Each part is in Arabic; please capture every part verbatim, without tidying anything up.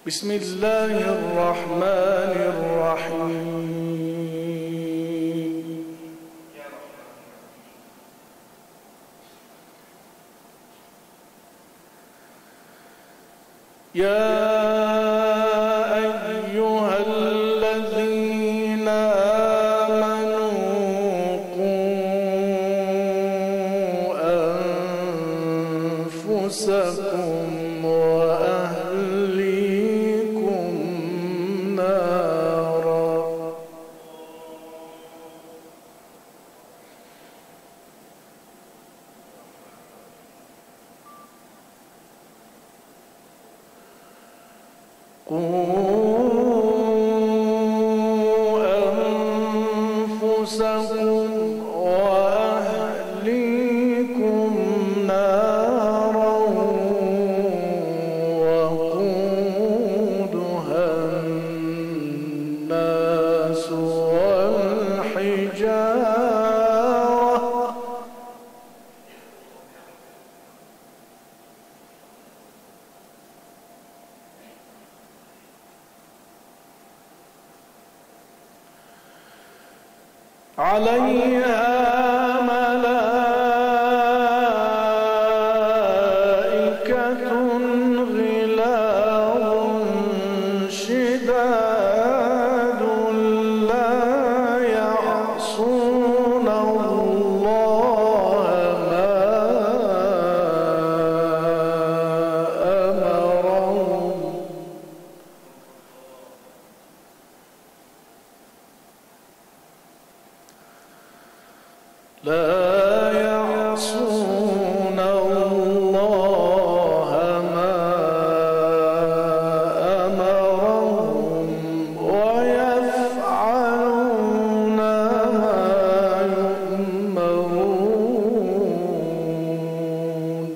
بسم الله الرحمن الرحيم. يا أيها الذين آمنوا قوا أنفسكم وأهليكم نارا قوا أنفسكم وأهليكم نارا وقودها الناس والحجارة عليها ملائكة غلاظ شداد لا يعصون الله ما أمرهم لا يعصون الله ما أمرهم ويفعلون ما يؤمرون.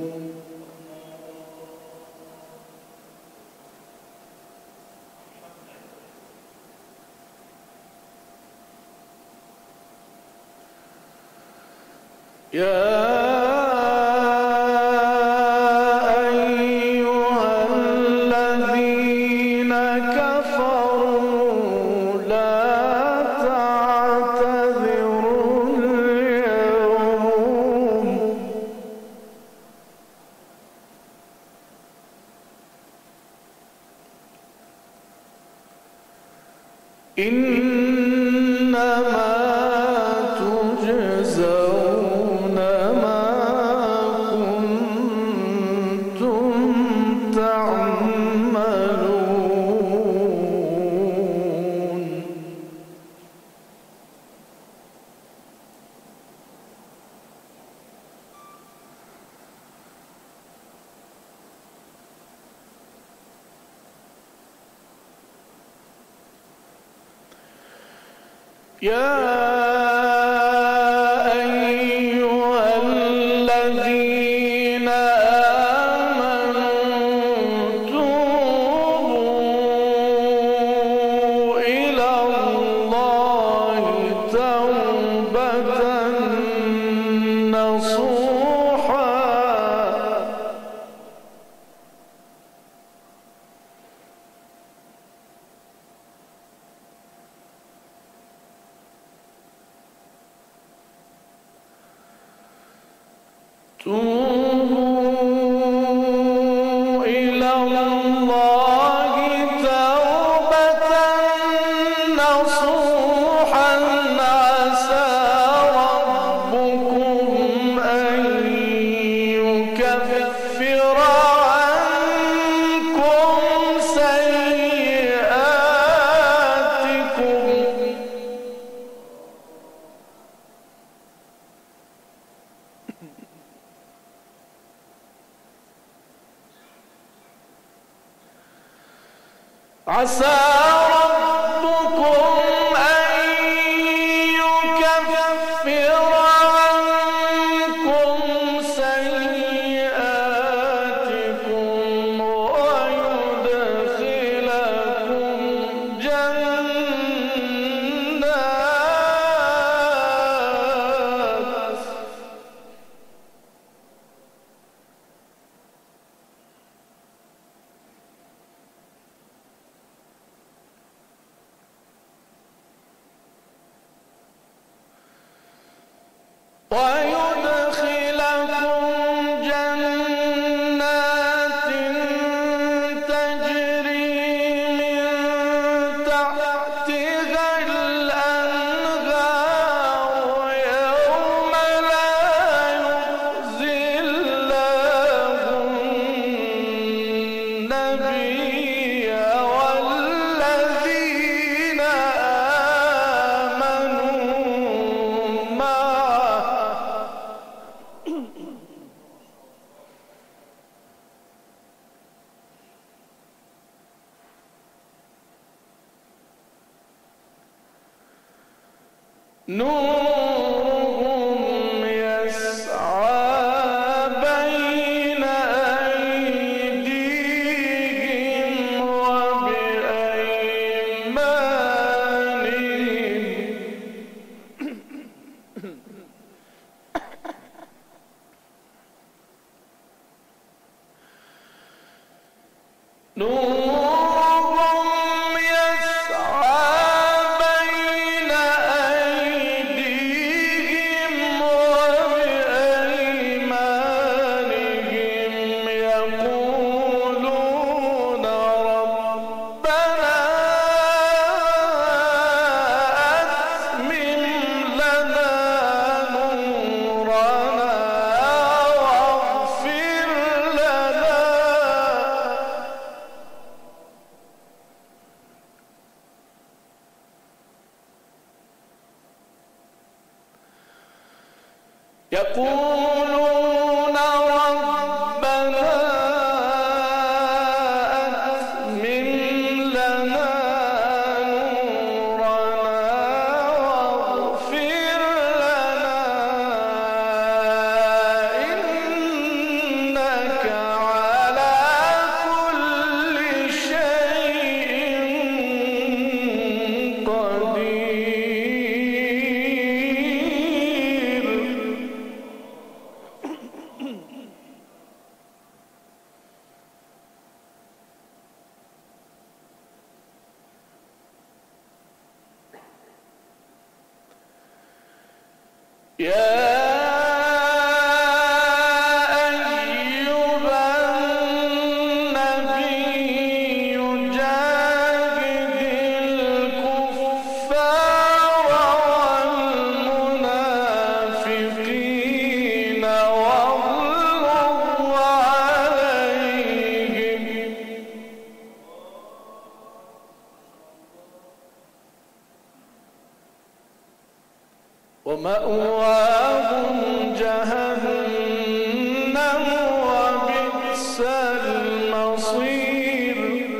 يا أيها الذين كفروا لا تعتذروا اليوم إنما تجزون ما كنتم تعملون. يا أيها الذين آمنوا توبوا إلى الله توبة نصوحا توبوا إلى الله توبة نصوحا عسى ربكم أن يكفر عنكم سيئاتكم عسى ربكم أن يكفر عنكم سيئاتكم ويدخلكم جنات نورهم يسعى بين أيديهم وبأيمانهم نورهم يسعى بين أيديهم وبأيمانهم يقولون ربنا أتمم لنا نورنا واغفر لنا يقولون ربنا أتمم لنا نورنا واغفر لنا إنك على كل شيء قدير. يا أيها النبي جاهد الكفار والمنافقين واغلظ عليهم ومأواهم جهنم وبئس المصير.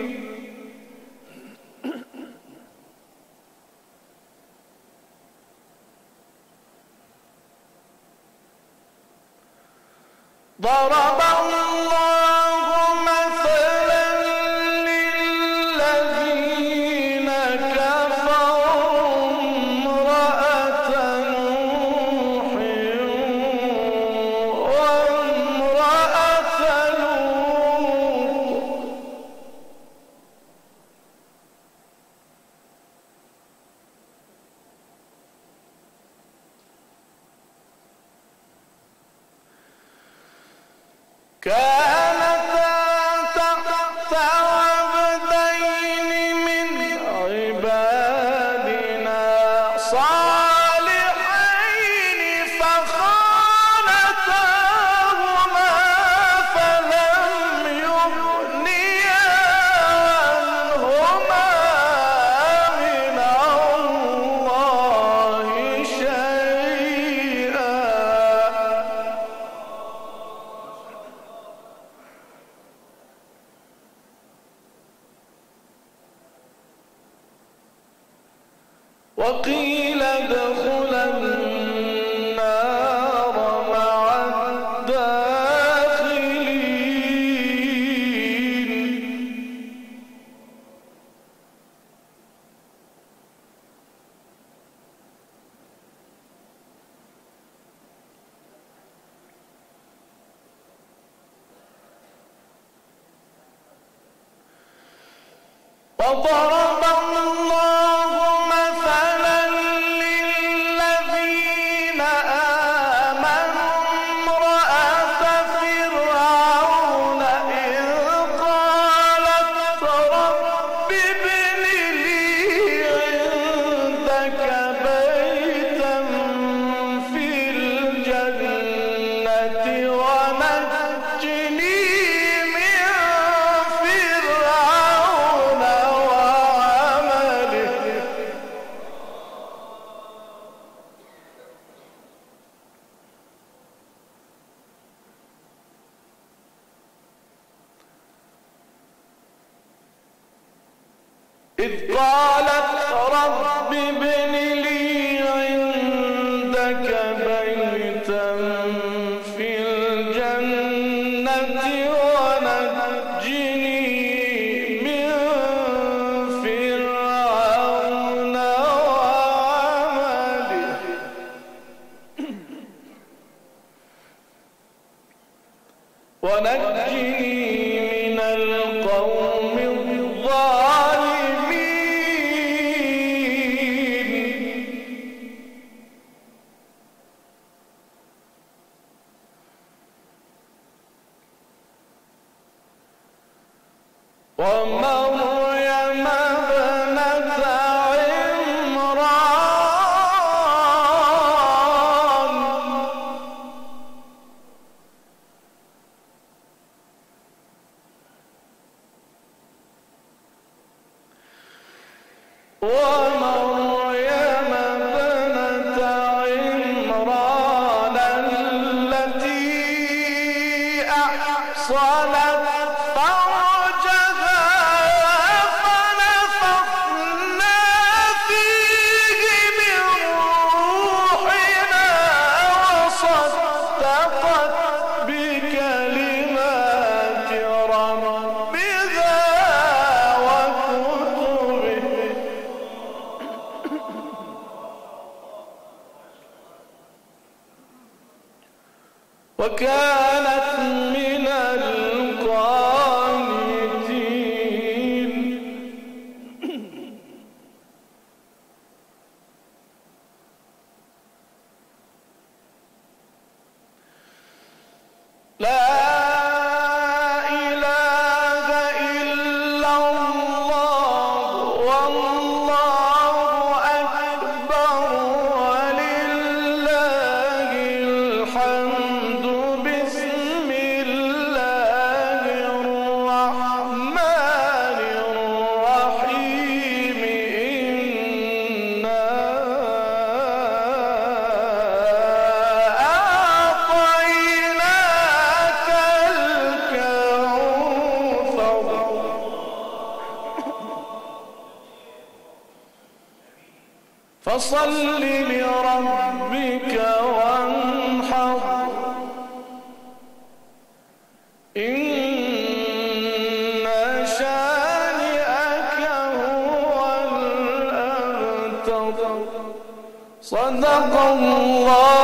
ضرب الله مثلا للذين كفروا امرأة نوح وامرأة لوط كانتا تحت عبدين من عبادنا صالحين فخانتاهما فلم يغنيا عنهما من الله شيئا وقيل ادخلا النار مع الداخلين. وضرب الله مثلا للذين إذ قالت رب ابن لي عندك بيتا في الجنة ونجني من فرعون وعمله ونجني من القوم ومريم ابنة عمران ومريم ابنة عمران التي أحصنت وكانت من القانتين. لا إله إلا الله والله أكبر ولله الحمد. بسم الله الرحمن الرحيم إنا أعطيناك الكوثر فصل لربك وانحر إن شانئك هو الأبتر. صدق الله